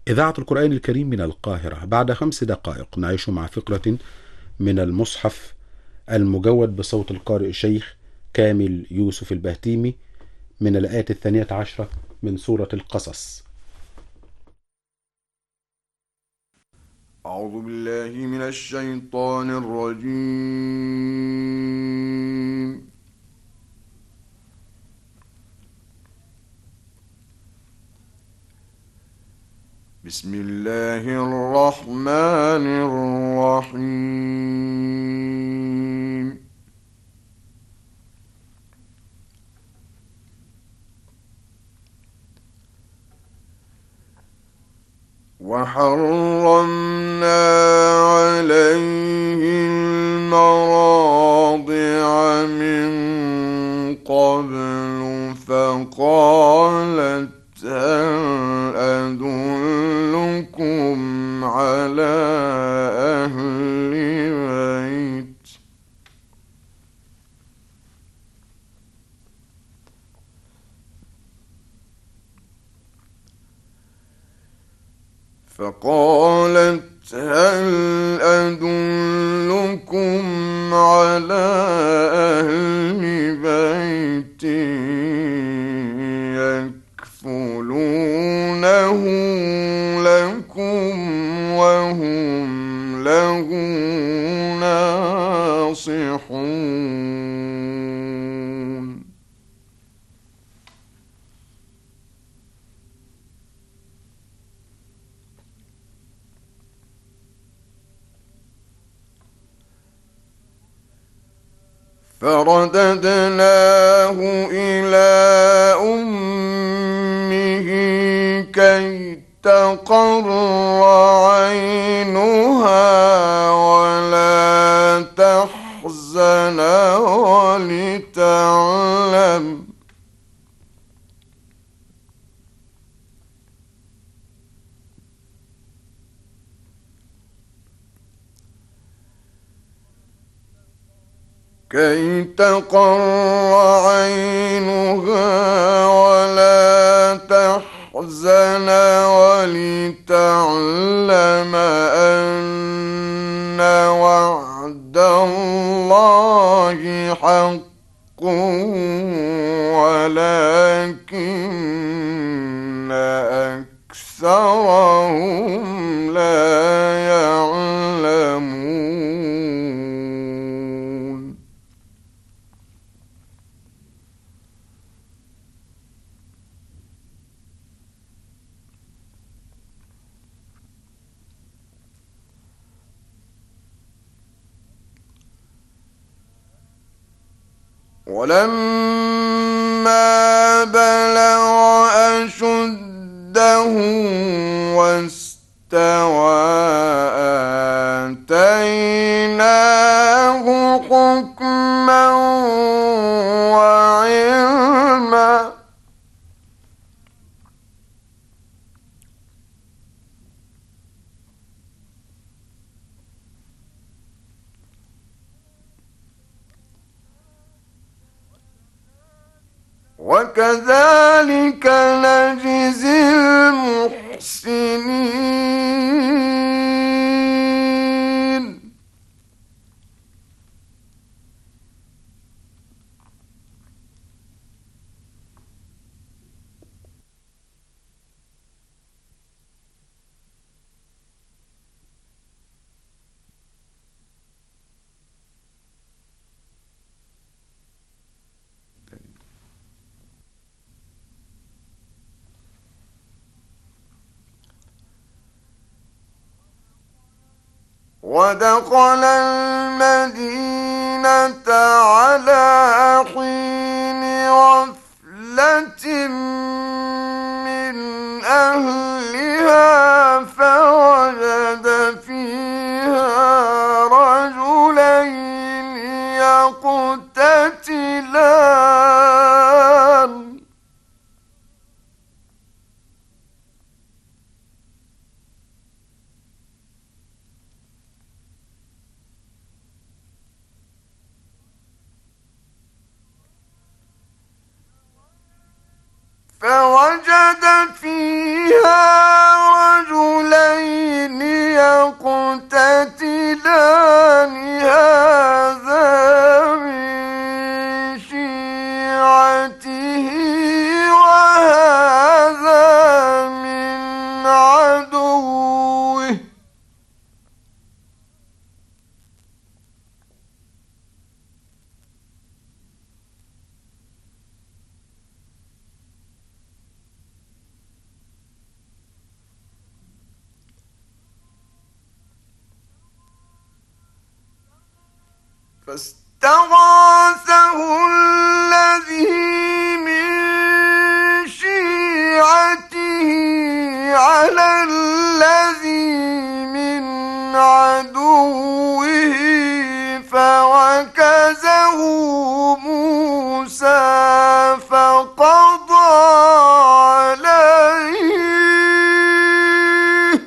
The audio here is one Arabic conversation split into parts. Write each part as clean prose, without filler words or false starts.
إذاعة القرآن الكريم من القاهرة. بعد 5 دقائق نعيش مع فقرة من المصحف المجود بصوت القارئ الشيخ كامل يوسف البهتيمي من الآية 12 من سورة القصص. أعوذ بالله من الشيطان الرجيم. بسم الله الرحمن الرحيم. وحرمنا عليه المراضع من قبل فقالت هل أدلكم على أهل بيت فقالت هل أدلكم على أهل بيت يكفلونه لكم وهم له ناصحون. فرددناه إلى أمه كي تقر عينها ولا تحزن ولتعلم أن وعد الله حق ولكن أكثرهم لا يعلمون. ولما بلغ أشده واستوى آتيناه حكما وعلما. وكذلك نجزي المحسنين. ودخل المدينة على حين غفلة من أهلها فوجد فيها رجلين يقتتلان فوجد فيها رجلين فاستغاثه الذي من شيعته على الذي من عدوه فوكزه موسى فقضى عليه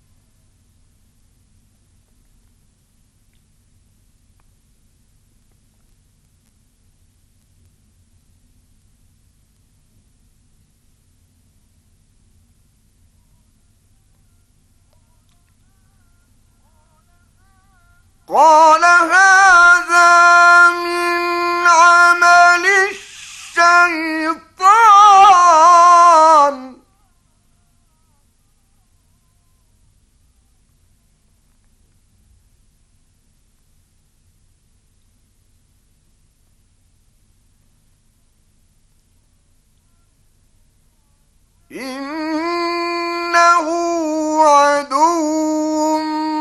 قال هذا من عمل الشيطان إنه عدو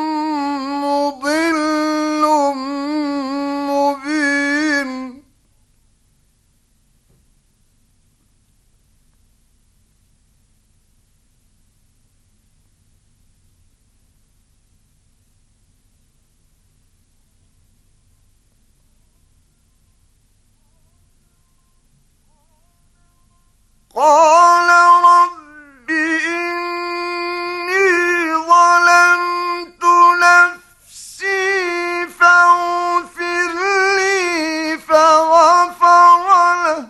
مضل مبين قال رب إني ظلمت نفسي فاغفر لي فغفر له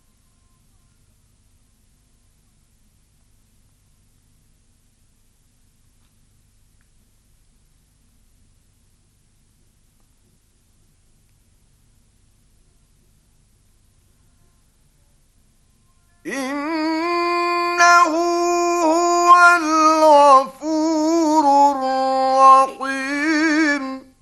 إنه هو الغفور الرحيم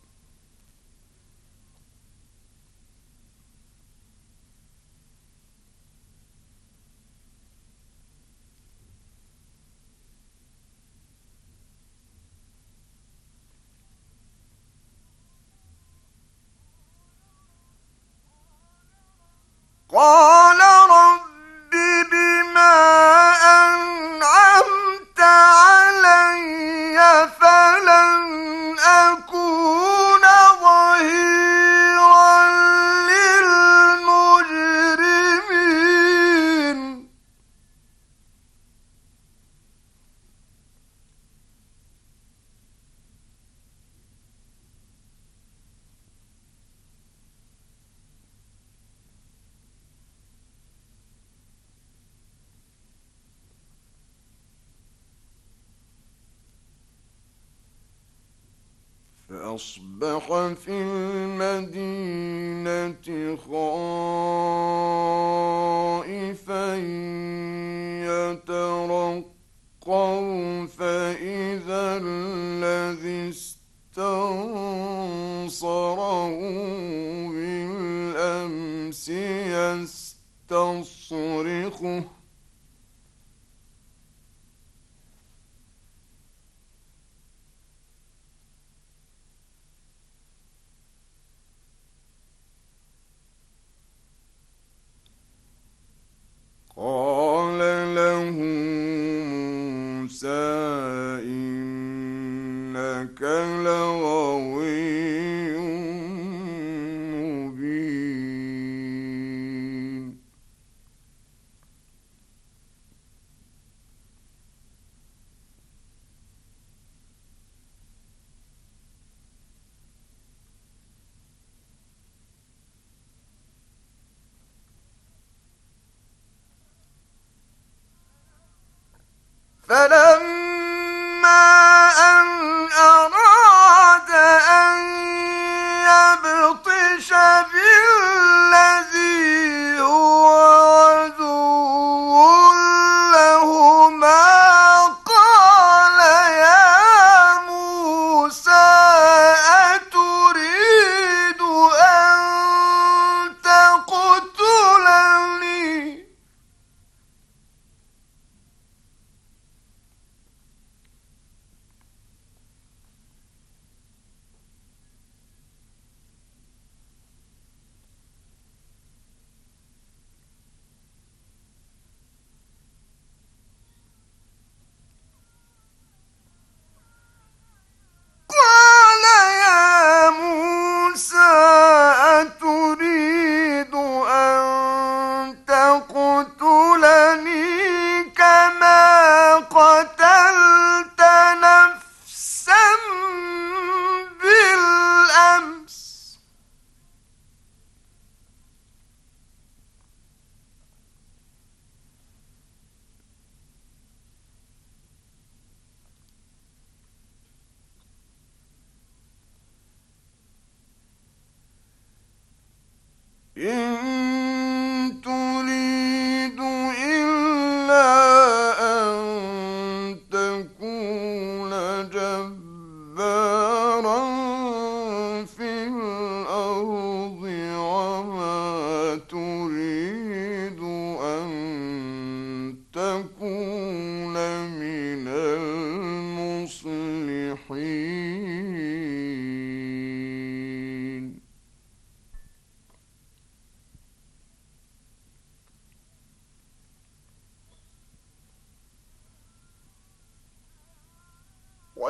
قال رب بما أنعمت علي فلن أكون ظهيرا للمجرمين فأصبح في المدينة خائفا يترقب فإذا الذي استنصره بالأمس يستصرخه قال له موسى إنك لغوي مبين فلما أن أراد أن يبطش بالذي هو عدو لهما قال يا موسى أتريد أن تقتلني؟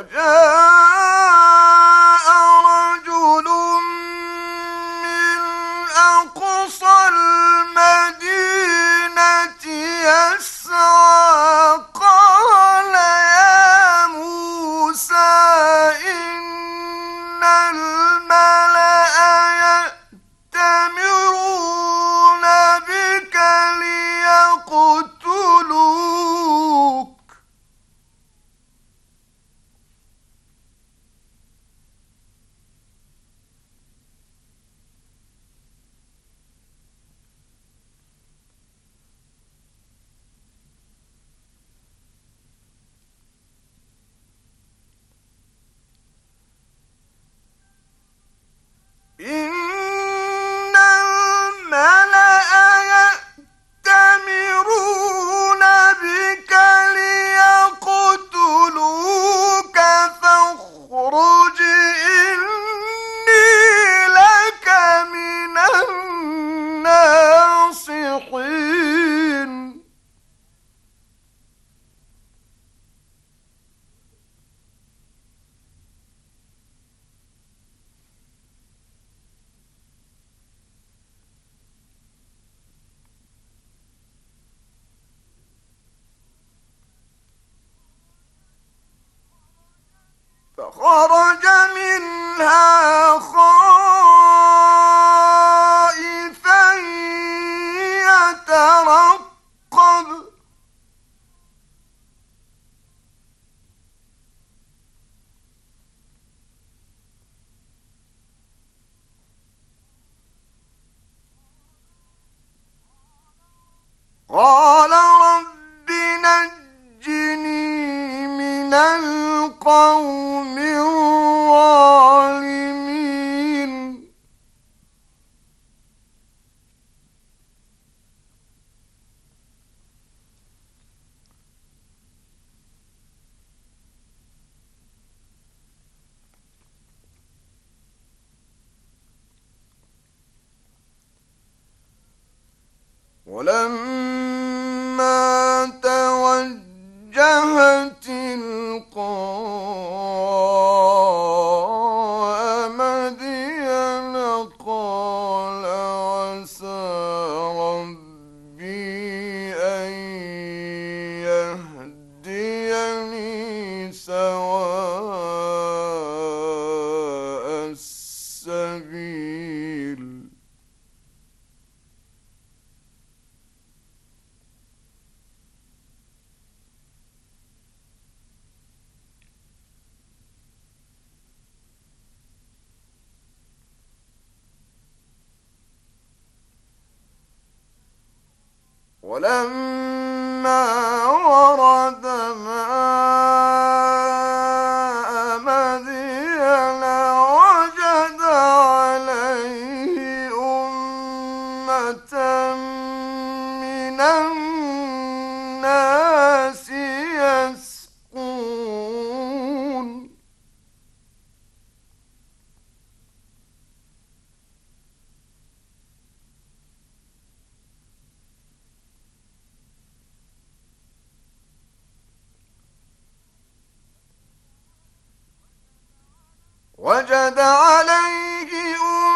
وجاء رجل من أقصى المدينة يسعى قال يا موسى إن الملأ يأتمرون بك ليقتلوك إن الملأ يأتمرون بك ليقتلوك فاخرج إني لك من الناصحين فخرج منها خائفا يترقب قال رب نجني من القوم الظالمين ولما توجه تلقاء مدين قال عسى ربي أن يهديني سواء السبيل ولما ورد ماء مدين وجد عليه أمة من الناس يسقون وجد عليه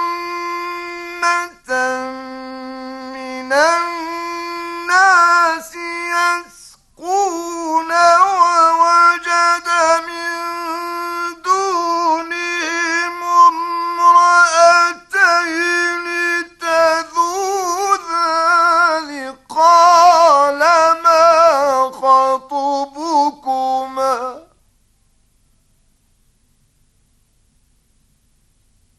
أمة من الناس يسقون ووجد من دونهم امرأتين تذودان قال ما خطبكما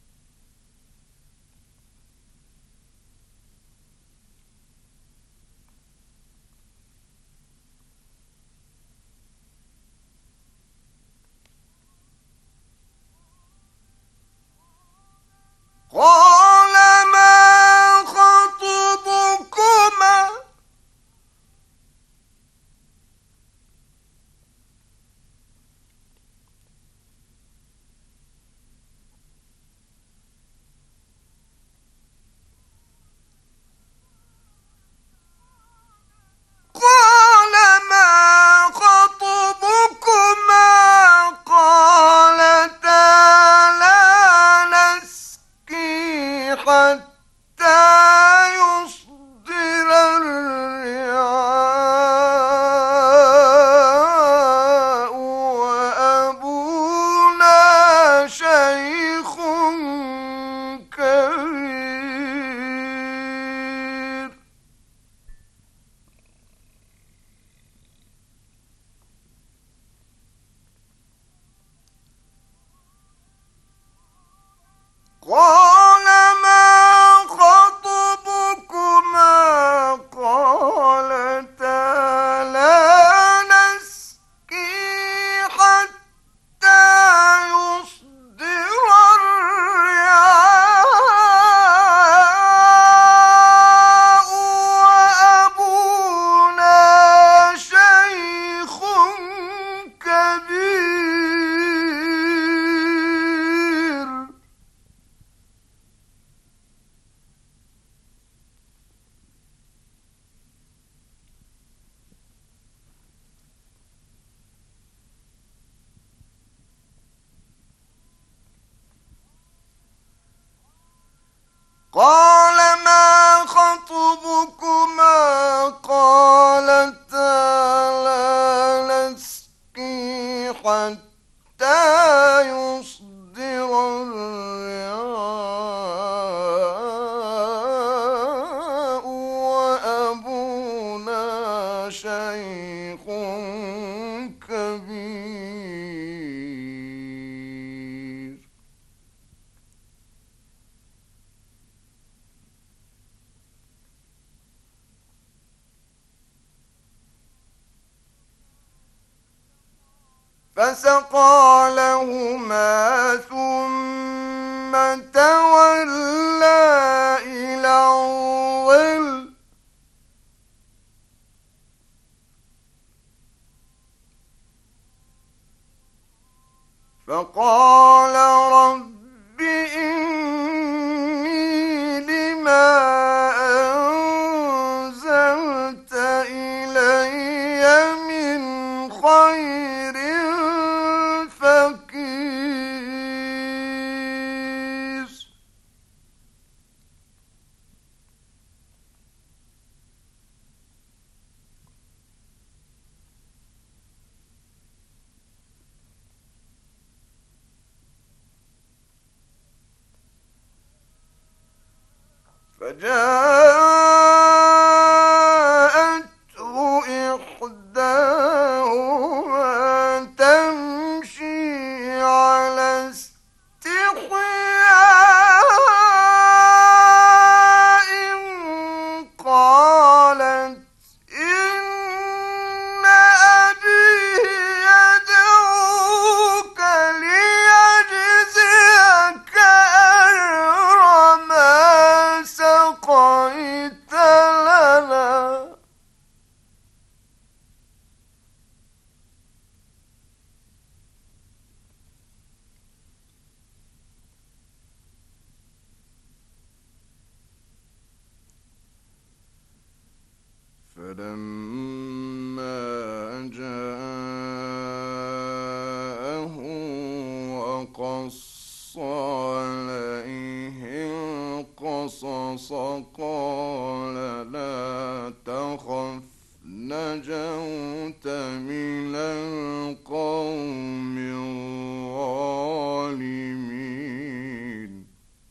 قال ما خطبكما قالتا لا نسقي حتى يصدر الرعاء وأبونا شيخ كبير. فسقى لهما ثم تولى إلى الظل فقال رب إني لما أنزلت إلي من خير فقير. فجاءته إحداهما تمشي على استحياء قالت إن أبي يدعوك ليجزيك أجر ما سقيت لنا. فلما جاءه وقص عليه القصص قال لا تخف نجوت من القوم الظالمين.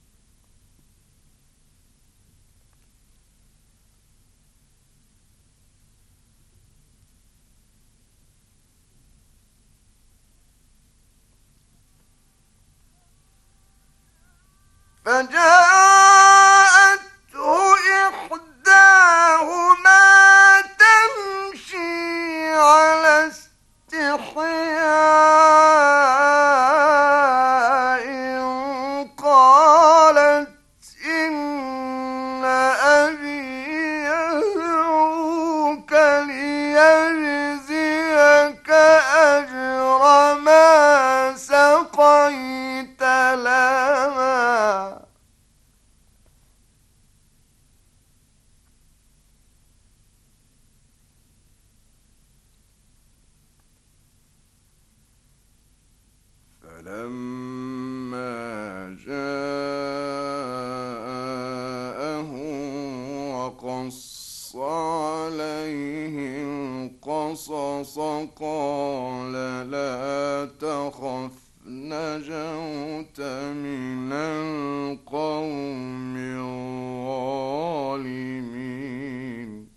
فجاءته إحداهما تمشي على استحياء قالت إن أبي يدعوك ليجزيك أجر ما سقيت لنا. فلما جاءه وقص عليه القصص قال لا تخف نجوت من القوم الظالمين.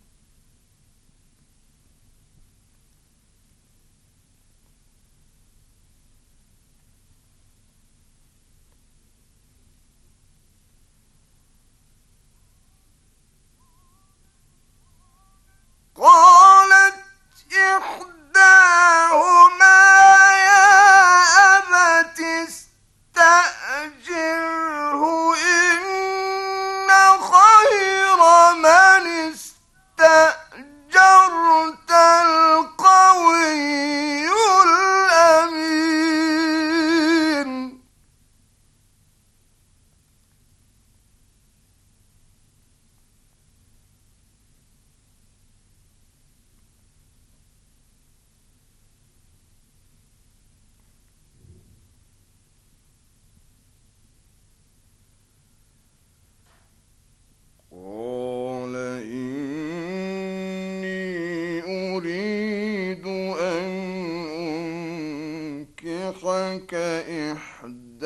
تنكح إحدى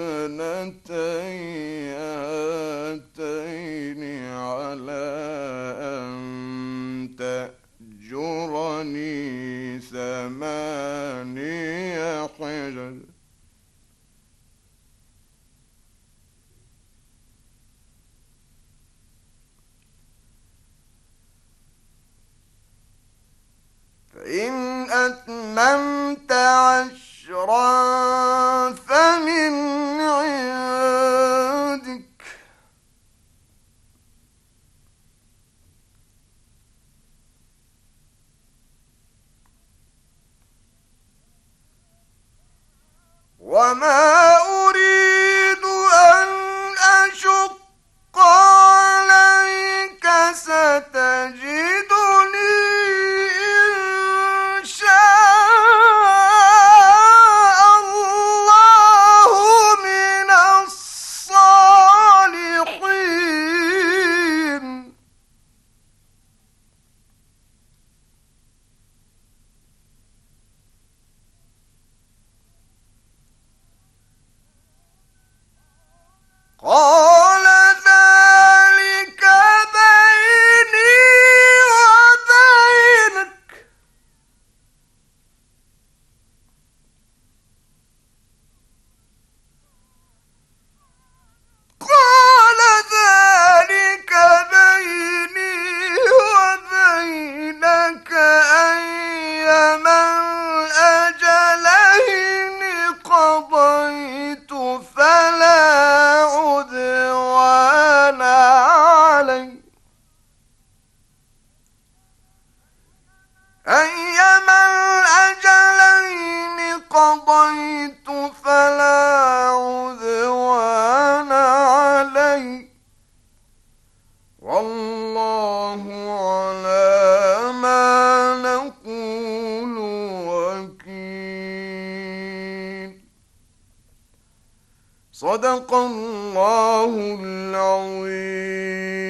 ابنتي هاتين على أن تأجرني 8 حجج فإن أتممت 10 فمن عندك وما أريد أن أشق عليك ستجدني إن شاء الله من الصالحين قال ذلك بيني وبينك قال ذلك بيني وبينك أيما الأجلين قضيت فلا عدوان علي أيما الأجلين قضيت فلا عدوان علي والله على ما نقول وكيل صدق الله العظيم